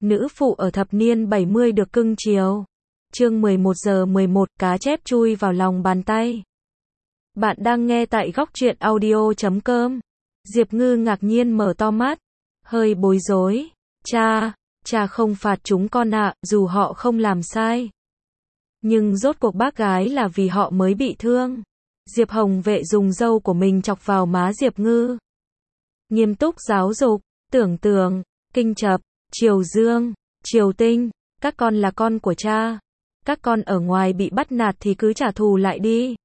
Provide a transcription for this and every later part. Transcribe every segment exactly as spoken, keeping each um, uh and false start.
nữ phụ ở thập niên bảy mươi được cưng chiều. Chương mười một giờ mười một, cá chép chui vào lòng bàn tay. Bạn đang nghe tại góc truyện audio chấm com. Diệp Ngư ngạc nhiên mở to mắt, hơi bối rối. Cha, cha không phạt chúng con ạ, dù họ không làm sai. Nhưng rốt cuộc bác gái là vì họ mới bị thương. Diệp Hồng Vệ dùng râu của mình chọc vào má Diệp Ngư. Nghiêm túc giáo dục, tưởng tượng, kinh chập, Triều Dương, Triều Tinh, các con là con của cha. Các con ở ngoài bị bắt nạt thì cứ trả thù lại đi.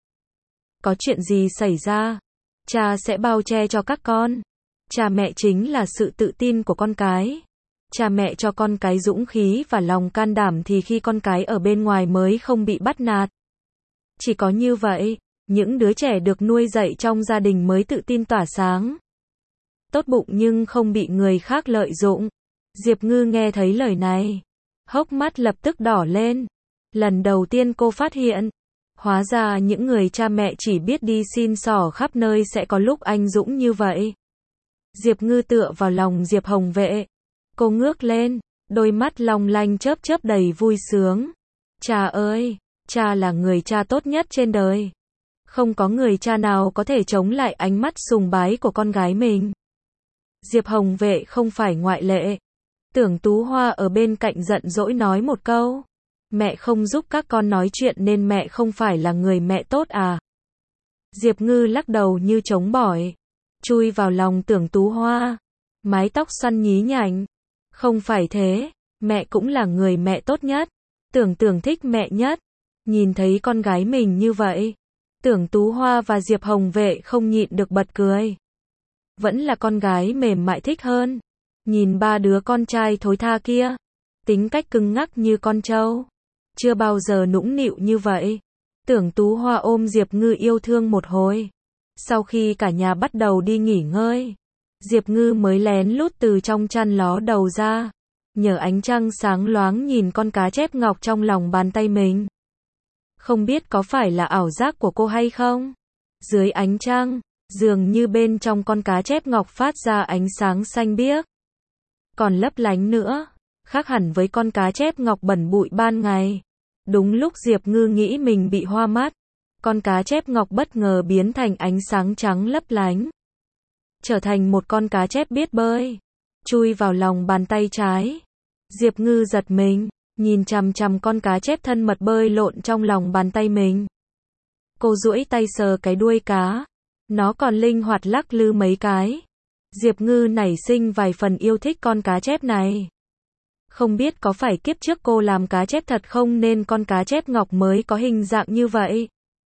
Có chuyện gì xảy ra, cha sẽ bao che cho các con. Cha mẹ chính là sự tự tin của con cái. Cha mẹ cho con cái dũng khí và lòng can đảm thì khi con cái ở bên ngoài mới không bị bắt nạt. Chỉ có như vậy, những đứa trẻ được nuôi dạy trong gia đình mới tự tin tỏa sáng. Tốt bụng nhưng không bị người khác lợi dụng. Diệp Ngư nghe thấy lời này, hốc mắt lập tức đỏ lên. Lần đầu tiên cô phát hiện, hóa ra những người cha mẹ chỉ biết đi xin xỏ khắp nơi sẽ có lúc anh dũng như vậy. Diệp Ngư tựa vào lòng Diệp Hồng Vệ. Cô ngước lên, đôi mắt long lanh chớp chớp đầy vui sướng. Cha ơi, cha là người cha tốt nhất trên đời. Không có người cha nào có thể chống lại ánh mắt sùng bái của con gái mình. Diệp Hồng Vệ không phải ngoại lệ. Tưởng Tú Hoa ở bên cạnh giận dỗi nói một câu. Mẹ không giúp các con nói chuyện nên mẹ không phải là người mẹ tốt à? Diệp Ngư lắc đầu như chống bỏi, chui vào lòng Tưởng Tú Hoa. Mái tóc xoăn nhí nhảnh. Không phải thế, mẹ cũng là người mẹ tốt nhất. Tưởng Tưởng thích mẹ nhất. Nhìn thấy con gái mình như vậy, Tưởng Tú Hoa và Diệp Hồng Vệ không nhịn được bật cười. Vẫn là con gái mềm mại thích hơn. Nhìn ba đứa con trai thối tha kia, tính cách cứng ngắc như con trâu, chưa bao giờ nũng nịu như vậy. Tưởng Tú Hoa ôm Diệp Ngư yêu thương một hồi. Sau khi cả nhà bắt đầu đi nghỉ ngơi, Diệp Ngư mới lén lút từ trong chăn ló đầu ra, nhờ ánh trăng sáng loáng nhìn con cá chép ngọc trong lòng bàn tay mình. Không biết có phải là ảo giác của cô hay không? Dưới ánh trăng, dường như bên trong con cá chép ngọc phát ra ánh sáng xanh biếc, còn lấp lánh nữa, khác hẳn với con cá chép ngọc bẩn bụi ban ngày. Đúng lúc Diệp Ngư nghĩ mình bị hoa mắt, con cá chép ngọc bất ngờ biến thành ánh sáng trắng lấp lánh, trở thành một con cá chép biết bơi, chui vào lòng bàn tay trái. Diệp Ngư giật mình, nhìn chằm chằm con cá chép thân mật bơi lộn trong lòng bàn tay mình. Cô duỗi tay sờ cái đuôi cá, nó còn linh hoạt lắc lư mấy cái. Diệp Ngư nảy sinh vài phần yêu thích con cá chép này. Không biết có phải kiếp trước cô làm cá chép thật không nên con cá chép ngọc mới có hình dạng như vậy,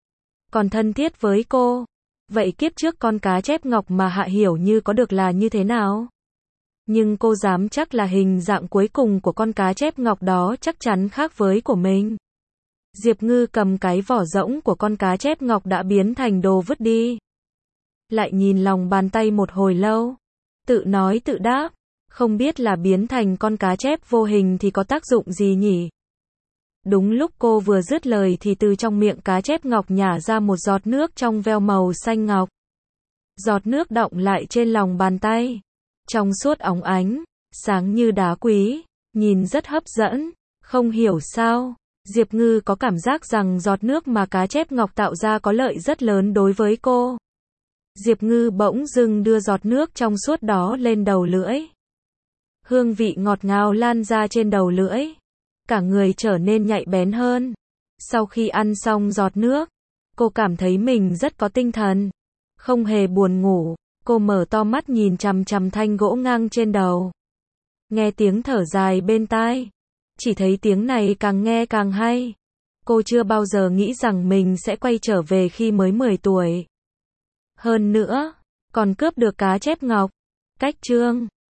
còn thân thiết với cô. Vậy kiếp trước con cá chép ngọc mà Hạ Hiểu Như có được là như thế nào? Nhưng cô dám chắc là hình dạng cuối cùng của con cá chép ngọc đó chắc chắn khác với của mình. Diệp Ngư cầm cái vỏ rỗng của con cá chép ngọc đã biến thành đồ vứt đi. Lại nhìn lòng bàn tay một hồi lâu, tự nói tự đáp, không biết là biến thành con cá chép vô hình thì có tác dụng gì nhỉ? Đúng lúc cô vừa dứt lời thì từ trong miệng cá chép ngọc nhả ra một giọt nước trong veo màu xanh ngọc. Giọt nước đọng lại trên lòng bàn tay, trong suốt óng ánh, sáng như đá quý, nhìn rất hấp dẫn. Không hiểu sao, Diệp Ngư có cảm giác rằng giọt nước mà cá chép ngọc tạo ra có lợi rất lớn đối với cô. Diệp Ngư bỗng dưng đưa giọt nước trong suốt đó lên đầu lưỡi. Hương vị ngọt ngào lan ra trên đầu lưỡi, cả người trở nên nhạy bén hơn. Sau khi ăn xong giọt nước, cô cảm thấy mình rất có tinh thần, không hề buồn ngủ. Cô mở to mắt nhìn chằm chằm thanh gỗ ngang trên đầu, nghe tiếng thở dài bên tai, chỉ thấy tiếng này càng nghe càng hay. Cô chưa bao giờ nghĩ rằng mình sẽ quay trở về khi mới mười tuổi. Hơn nữa, còn cướp được cá chép ngọc. Cách chương